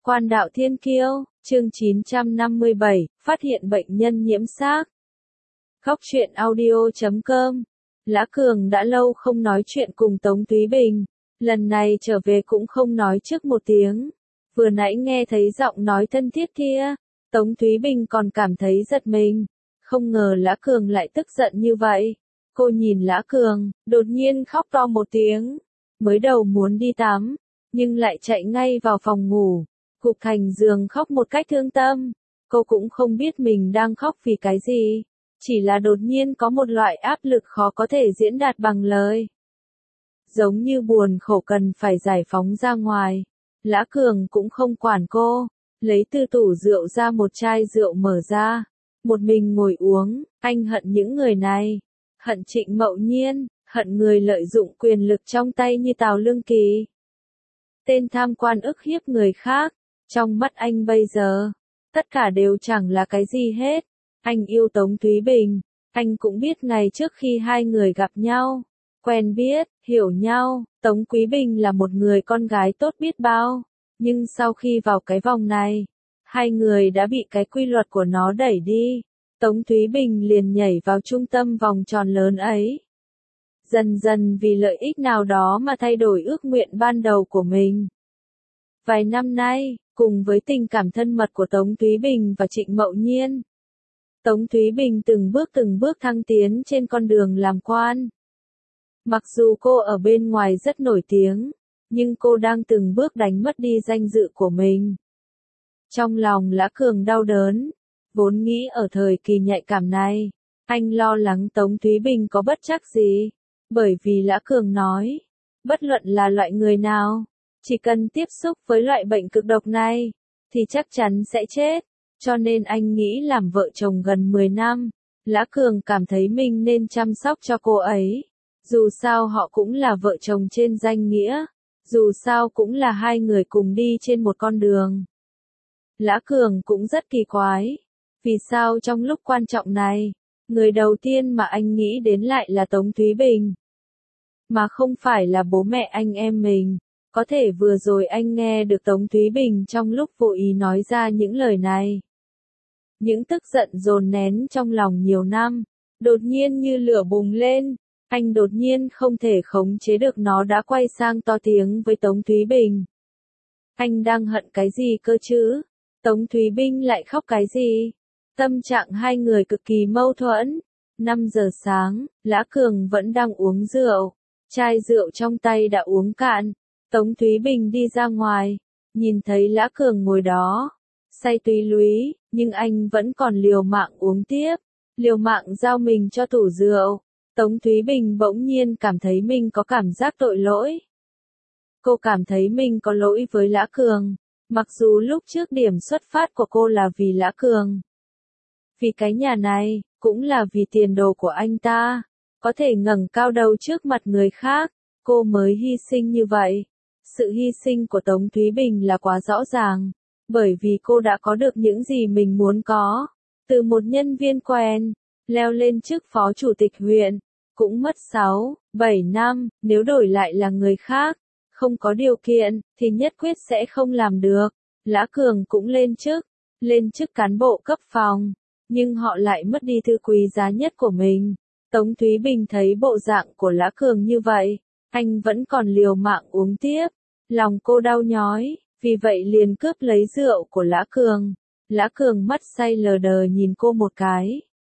Quan đạo thiên kiêu, chương 957, phát hiện bệnh nhân nhiễm xác. Góc truyện audio.com. Lã Cường đã lâu không nói chuyện cùng Tống Thúy Bình, lần này trở về cũng không nói trước một tiếng. Vừa nãy nghe thấy giọng nói thân thiết kia, Tống Thúy Bình còn cảm thấy giật mình, không ngờ Lã Cường lại tức giận như vậy. Cô nhìn Lã Cường, đột nhiên khóc to một tiếng, mới đầu muốn đi tắm, nhưng lại chạy ngay vào phòng ngủ, gục thành giường khóc một cách thương tâm. Cô cũng không biết mình đang khóc vì cái gì, chỉ là đột nhiên có một loại áp lực khó có thể diễn đạt bằng lời. Giống như buồn khổ cần phải giải phóng ra ngoài. Lã Cường cũng không quản cô, lấy từ tủ rượu ra một chai rượu mở ra, một mình ngồi uống. Anh hận những người này, hận Trịnh Mậu Nhiên, hận người lợi dụng quyền lực trong tay như Tào Lương Kỳ. Tên tham quan ức hiếp người khác, trong mắt anh bây giờ, tất cả đều chẳng là cái gì hết. Anh yêu Tống Thúy Bình, anh cũng biết ngày trước khi hai người gặp nhau, quen biết, hiểu nhau, Tống Quý Bình là một người con gái tốt biết bao, nhưng sau khi vào cái vòng này, hai người đã bị cái quy luật của nó đẩy đi, Tống Thúy Bình liền nhảy vào trung tâm vòng tròn lớn ấy. Dần dần vì lợi ích nào đó mà thay đổi ước nguyện ban đầu của mình. Vài năm nay, cùng với tình cảm thân mật của Tống Thúy Bình và Trịnh Mậu Nhiên, Tống Thúy Bình từng bước thăng tiến trên con đường làm quan. Mặc dù cô ở bên ngoài rất nổi tiếng, nhưng cô đang từng bước đánh mất đi danh dự của mình. Trong lòng Lã Cường đau đớn, vốn nghĩ ở thời kỳ nhạy cảm này, anh lo lắng Tống Thúy Bình có bất trắc gì, bởi vì Lã Cường nói, bất luận là loại người nào, chỉ cần tiếp xúc với loại bệnh cực độc này, thì chắc chắn sẽ chết. Cho nên anh nghĩ làm vợ chồng gần 10 năm, Lã Cường cảm thấy mình nên chăm sóc cho cô ấy. Dù sao họ cũng là vợ chồng trên danh nghĩa, dù sao cũng là hai người cùng đi trên một con đường. Lã Cường cũng rất kỳ quái, vì sao trong lúc quan trọng này, người đầu tiên mà anh nghĩ đến lại là Tống Thúy Bình, mà không phải là bố mẹ anh em mình. Có thể vừa rồi anh nghe được Tống Thúy Bình trong lúc vô ý nói ra những lời này. Những tức giận dồn nén trong lòng nhiều năm, đột nhiên như lửa bùng lên, anh đột nhiên không thể khống chế được nó đã quay sang to tiếng với Tống Thúy Bình. Anh đang hận cái gì cơ chứ? Tống Thúy Bình lại khóc cái gì? Tâm trạng hai người cực kỳ mâu thuẫn. 5 giờ sáng, Lã Cường vẫn đang uống rượu, chai rượu trong tay đã uống cạn. Tống Thúy Bình đi ra ngoài, nhìn thấy Lã Cường ngồi đó, say túy lúy, nhưng anh vẫn còn liều mạng uống tiếp, liều mạng giao mình cho tủ rượu. Tống Thúy Bình bỗng nhiên cảm thấy mình có cảm giác tội lỗi. Cô cảm thấy mình có lỗi với Lã Cường, mặc dù lúc trước điểm xuất phát của cô là vì Lã Cường. Vì cái nhà này, cũng là vì tiền đồ của anh ta, có thể ngẩng cao đầu trước mặt người khác, cô mới hy sinh như vậy. Sự hy sinh của Tống Thúy Bình là quá rõ ràng, bởi vì cô đã có được những gì mình muốn có. Từ một nhân viên quen, leo lên chức phó chủ tịch huyện, cũng mất 7 năm, nếu đổi lại là người khác, không có điều kiện, thì nhất quyết sẽ không làm được. Lã Cường cũng lên chức cán bộ cấp phòng, nhưng họ lại mất đi thứ quý giá nhất của mình. Tống Thúy Bình thấy bộ dạng của Lã Cường như vậy, anh vẫn còn liều mạng uống tiếp, lòng cô đau nhói, vì vậy liền cướp lấy rượu của Lã Cường. Lã Cường mắt say lờ đờ nhìn cô một cái.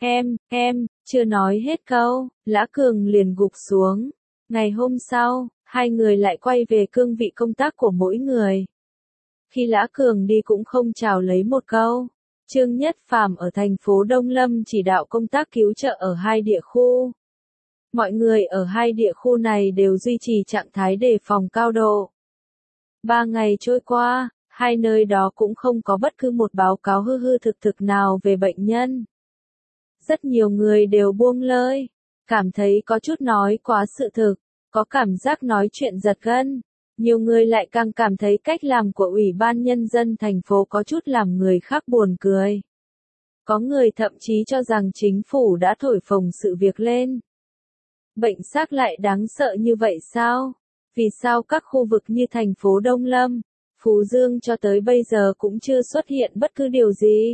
Em, chưa nói hết câu, Lã Cường liền gục xuống. Ngày hôm sau, hai người lại quay về cương vị công tác của mỗi người. Khi Lã Cường đi cũng không chào lấy một câu. Trương Nhất Phàm ở thành phố Đông Lâm chỉ đạo công tác cứu trợ ở hai địa khu. Mọi người ở hai địa khu này đều duy trì trạng thái đề phòng cao độ. 3 ngày trôi qua, hai nơi đó cũng không có bất cứ một báo cáo hư hư thực thực nào về bệnh nhân. Rất nhiều người đều buông lơi, cảm thấy có chút nói quá sự thực, có cảm giác nói chuyện giật gân. Nhiều người lại càng cảm thấy cách làm của Ủy ban Nhân dân thành phố có chút làm người khác buồn cười. Có người thậm chí cho rằng chính phủ đã thổi phồng sự việc lên. Bệnh xác lại đáng sợ như vậy sao? Vì sao các khu vực như thành phố Đông Lâm, Phú Dương cho tới bây giờ cũng chưa xuất hiện bất cứ điều gì.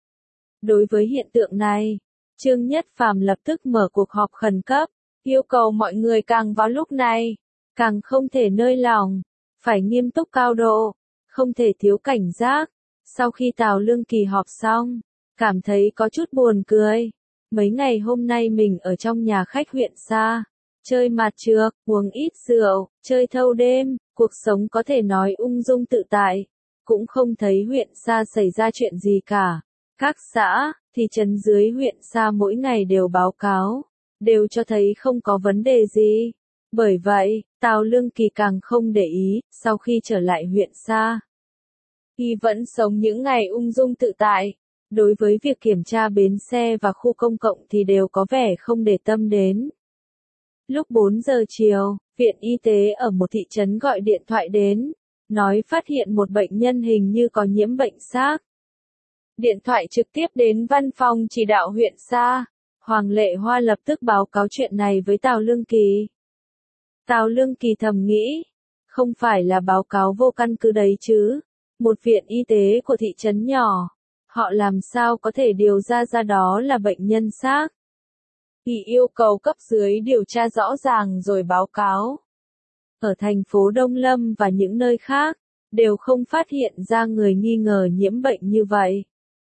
Đối với hiện tượng này, Trương Nhất Phàm lập tức mở cuộc họp khẩn cấp, yêu cầu mọi người càng vào lúc này, càng không thể nơi lỏng, phải nghiêm túc cao độ, không thể thiếu cảnh giác. Sau khi Tào Lương Kỳ họp xong, cảm thấy có chút buồn cười. Mấy ngày hôm nay mình ở trong nhà khách huyện Sa, chơi mạt trược, uống ít rượu, chơi thâu đêm, cuộc sống có thể nói ung dung tự tại, cũng không thấy huyện Sa xảy ra chuyện gì cả. Các xã, thị trấn dưới huyện Sa mỗi ngày đều báo cáo, đều cho thấy không có vấn đề gì. Bởi vậy, Tào Lương Kỳ càng không để ý, sau khi trở lại huyện Sa, y vẫn sống những ngày ung dung tự tại. Đối với việc kiểm tra bến xe và khu công cộng thì đều có vẻ không để tâm đến. Lúc 4 giờ chiều, viện y tế ở một thị trấn gọi điện thoại đến, nói phát hiện một bệnh nhân hình như có nhiễm bệnh SARS. Điện thoại trực tiếp đến văn phòng chỉ đạo huyện Sa, Hoàng Lệ Hoa lập tức báo cáo chuyện này với Tào Lương Kỳ. Tào Lương Kỳ thầm nghĩ, không phải là báo cáo vô căn cứ đấy chứ, một viện y tế của thị trấn nhỏ, họ làm sao có thể điều ra đó là bệnh nhân SARS. Y yêu cầu cấp dưới điều tra rõ ràng rồi báo cáo. Ở thành phố Đông Lâm và những nơi khác, đều không phát hiện ra người nghi ngờ nhiễm bệnh như vậy.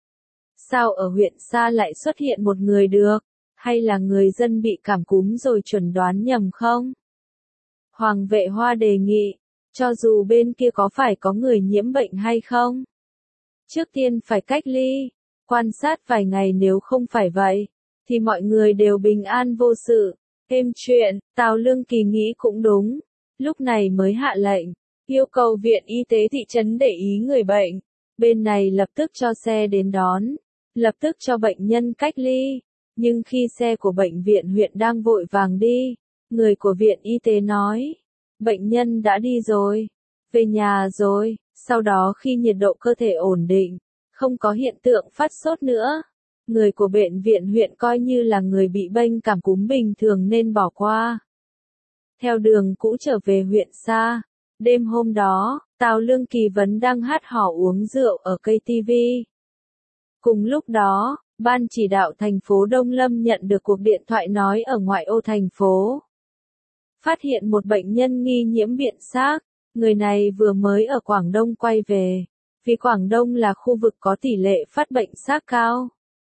Sao ở huyện Sa lại xuất hiện một người được, hay là người dân bị cảm cúm rồi chuẩn đoán nhầm không? Hoàng Vệ Hoa đề nghị, cho dù bên kia có phải có người nhiễm bệnh hay không, trước tiên phải cách ly, quan sát vài ngày, nếu không phải vậy, thì mọi người đều bình an vô sự. Êm chuyện, Tào Lương Kỳ nghĩ cũng đúng, lúc này mới hạ lệnh, yêu cầu viện y tế thị trấn để ý người bệnh, bên này lập tức cho xe đến đón, lập tức cho bệnh nhân cách ly, nhưng khi xe của bệnh viện huyện đang vội vàng đi, người của viện y tế nói, bệnh nhân đã đi rồi, về nhà rồi, sau đó khi nhiệt độ cơ thể ổn định, không có hiện tượng phát sốt nữa, người của bệnh viện huyện coi như là người bị bệnh cảm cúm bình thường nên bỏ qua. Theo đường cũ trở về huyện Sa, đêm hôm đó, Tào Lương Kỳ vẫn đang hát hò uống rượu ở cây TV. Cùng lúc đó, Ban chỉ đạo thành phố Đông Lâm nhận được cuộc điện thoại nói ở ngoại ô thành phố phát hiện một bệnh nhân nghi nhiễm bệnh SARS, người này vừa mới ở Quảng Đông quay về, vì Quảng Đông là khu vực có tỷ lệ phát bệnh SARS cao.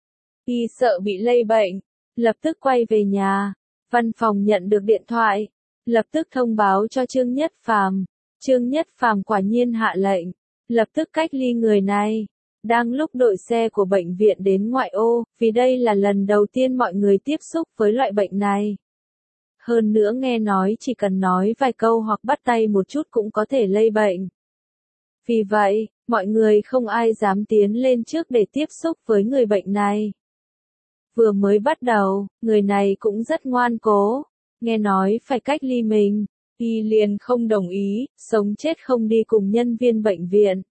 Y sợ bị lây bệnh, lập tức quay về nhà, văn phòng nhận được điện thoại, lập tức thông báo cho Trương Nhất Phàm. Trương Nhất Phàm quả nhiên hạ lệnh, lập tức cách ly người này. Đang lúc đội xe của bệnh viện đến ngoại ô, vì đây là lần đầu tiên mọi người tiếp xúc với loại bệnh này. Hơn nữa nghe nói chỉ cần nói vài câu hoặc bắt tay một chút cũng có thể lây bệnh. Vì vậy, mọi người không ai dám tiến lên trước để tiếp xúc với người bệnh này. Vừa mới bắt đầu, người này cũng rất ngoan cố, nghe nói phải cách ly mình, y liền không đồng ý, sống chết không đi cùng nhân viên bệnh viện.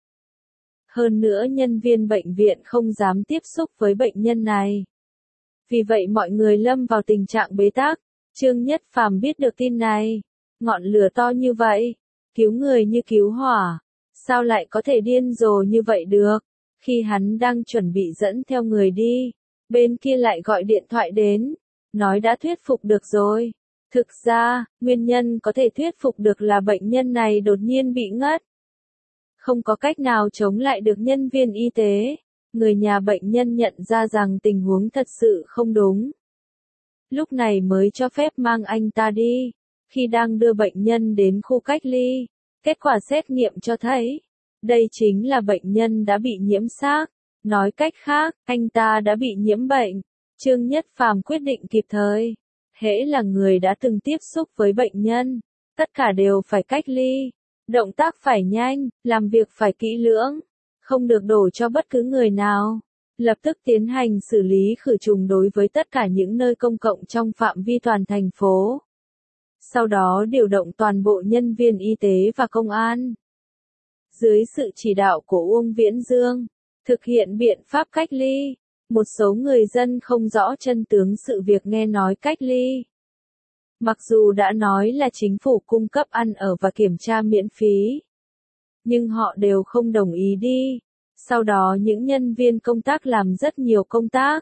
Hơn nữa nhân viên bệnh viện không dám tiếp xúc với bệnh nhân này. Vì vậy mọi người lâm vào tình trạng bế tắc. Trương Nhất Phàm biết được tin này, ngọn lửa to như vậy, cứu người như cứu hỏa, sao lại có thể điên rồ như vậy được? Khi hắn đang chuẩn bị dẫn theo người đi, bên kia lại gọi điện thoại đến, nói đã thuyết phục được rồi. Thực ra, nguyên nhân có thể thuyết phục được là bệnh nhân này đột nhiên bị ngất. Không có cách nào chống lại được nhân viên y tế, người nhà bệnh nhân nhận ra rằng tình huống thật sự không đúng. Lúc này mới cho phép mang anh ta đi. Khi đang đưa bệnh nhân đến khu cách ly, kết quả xét nghiệm cho thấy, đây chính là bệnh nhân đã bị nhiễm SARS. Nói cách khác, anh ta đã bị nhiễm bệnh. Trương Nhất Phàm quyết định kịp thời. Hễ là người đã từng tiếp xúc với bệnh nhân, tất cả đều phải cách ly. Động tác phải nhanh, làm việc phải kỹ lưỡng, không được đổ cho bất cứ người nào. Lập tức tiến hành xử lý khử trùng đối với tất cả những nơi công cộng trong phạm vi toàn thành phố. Sau đó điều động toàn bộ nhân viên y tế và công an. Dưới sự chỉ đạo của Uông Viễn Dương, thực hiện biện pháp cách ly, một số người dân không rõ chân tướng sự việc nghe nói cách ly. Mặc dù đã nói là chính phủ cung cấp ăn ở và kiểm tra miễn phí, nhưng họ đều không đồng ý đi. Sau đó những nhân viên công tác làm rất nhiều công tác.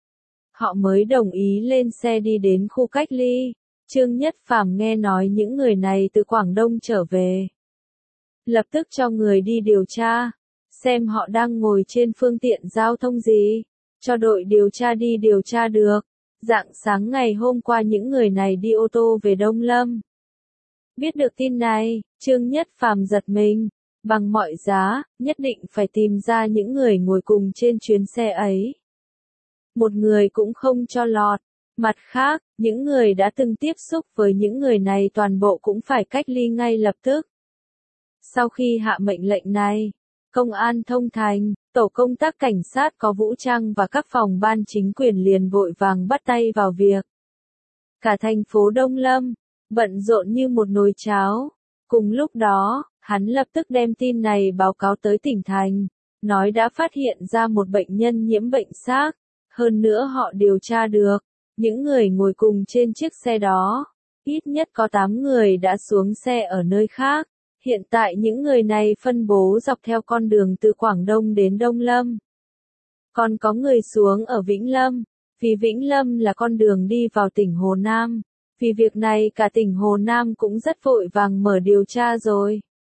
Họ mới đồng ý lên xe đi đến khu cách ly. Trương Nhất Phàm nghe nói những người này từ Quảng Đông trở về. Lập tức cho người đi điều tra, xem họ đang ngồi trên phương tiện giao thông gì, cho đội điều tra đi điều tra được. Rạng sáng ngày hôm qua những người này đi ô tô về Đông Lâm. Biết được tin này, Trương Nhất Phàm giật mình, bằng mọi giá, nhất định phải tìm ra những người ngồi cùng trên chuyến xe ấy. Một người cũng không cho lọt. Mặt khác, những người đã từng tiếp xúc với những người này toàn bộ cũng phải cách ly ngay lập tức. Sau khi hạ mệnh lệnh này, Công an Thông Thành, tổ công tác cảnh sát có vũ trang và các phòng ban chính quyền liền vội vàng bắt tay vào việc. Cả thành phố Đông Lâm, bận rộn như một nồi cháo. Cùng lúc đó, hắn lập tức đem tin này báo cáo tới tỉnh thành, nói đã phát hiện ra một bệnh nhân nhiễm bệnh SARS. Hơn nữa họ điều tra được, những người ngồi cùng trên chiếc xe đó, ít nhất có 8 người đã xuống xe ở nơi khác. Hiện tại những người này phân bố dọc theo con đường từ Quảng Đông đến Đông Lâm. Còn có người xuống ở Vĩnh Lâm, vì Vĩnh Lâm là con đường đi vào tỉnh Hồ Nam. Vì việc này cả tỉnh Hồ Nam cũng rất vội vàng mở điều tra rồi.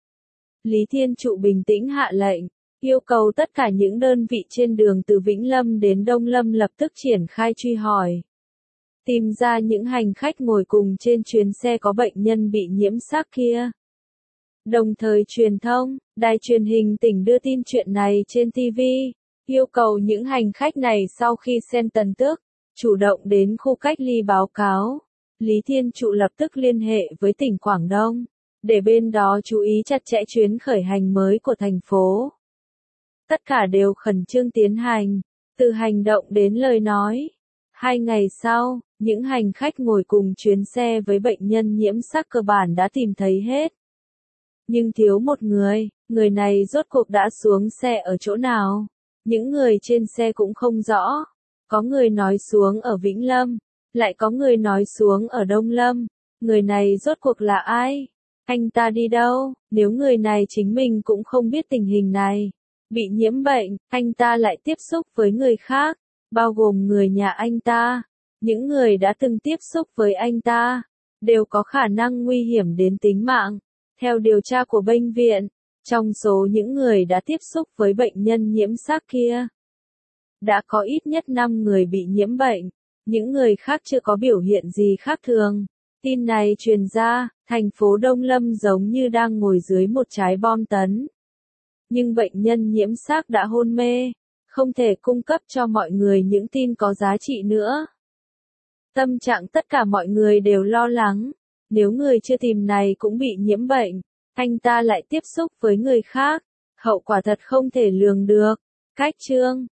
Lý Thiên Trụ bình tĩnh hạ lệnh, yêu cầu tất cả những đơn vị trên đường từ Vĩnh Lâm đến Đông Lâm lập tức triển khai truy hỏi. Tìm ra những hành khách ngồi cùng trên chuyến xe có bệnh nhân bị nhiễm SARS kia. Đồng thời truyền thông, đài truyền hình tỉnh đưa tin chuyện này trên TV, yêu cầu những hành khách này sau khi xem tin tức, chủ động đến khu cách ly báo cáo. Lý Thiên Trụ lập tức liên hệ với tỉnh Quảng Đông, để bên đó chú ý chặt chẽ chuyến khởi hành mới của thành phố. Tất cả đều khẩn trương tiến hành, từ hành động đến lời nói. 2 ngày sau, những hành khách ngồi cùng chuyến xe với bệnh nhân nhiễm SARS cơ bản đã tìm thấy hết. Nhưng thiếu một người này rốt cuộc đã xuống xe ở chỗ nào? Những người trên xe cũng không rõ. Có người nói xuống ở Vĩnh Lâm, lại có người nói xuống ở Đông Lâm. Người này rốt cuộc là ai? Anh ta đi đâu? Nếu người này chính mình cũng không biết tình hình này, bị nhiễm bệnh, anh ta lại tiếp xúc với người khác, bao gồm người nhà anh ta. Những người đã từng tiếp xúc với anh ta, đều có khả năng nguy hiểm đến tính mạng. Theo điều tra của bệnh viện, trong số những người đã tiếp xúc với bệnh nhân nhiễm SARS kia, đã có ít nhất 5 người bị nhiễm bệnh, những người khác chưa có biểu hiện gì khác thường. Tin này truyền ra, thành phố Đông Lâm giống như đang ngồi dưới một trái bom tấn. Nhưng bệnh nhân nhiễm SARS đã hôn mê, không thể cung cấp cho mọi người những tin có giá trị nữa. Tâm trạng tất cả mọi người đều lo lắng. Nếu người chưa tìm này cũng bị nhiễm bệnh, anh ta lại tiếp xúc với người khác, hậu quả thật không thể lường được. Cách chương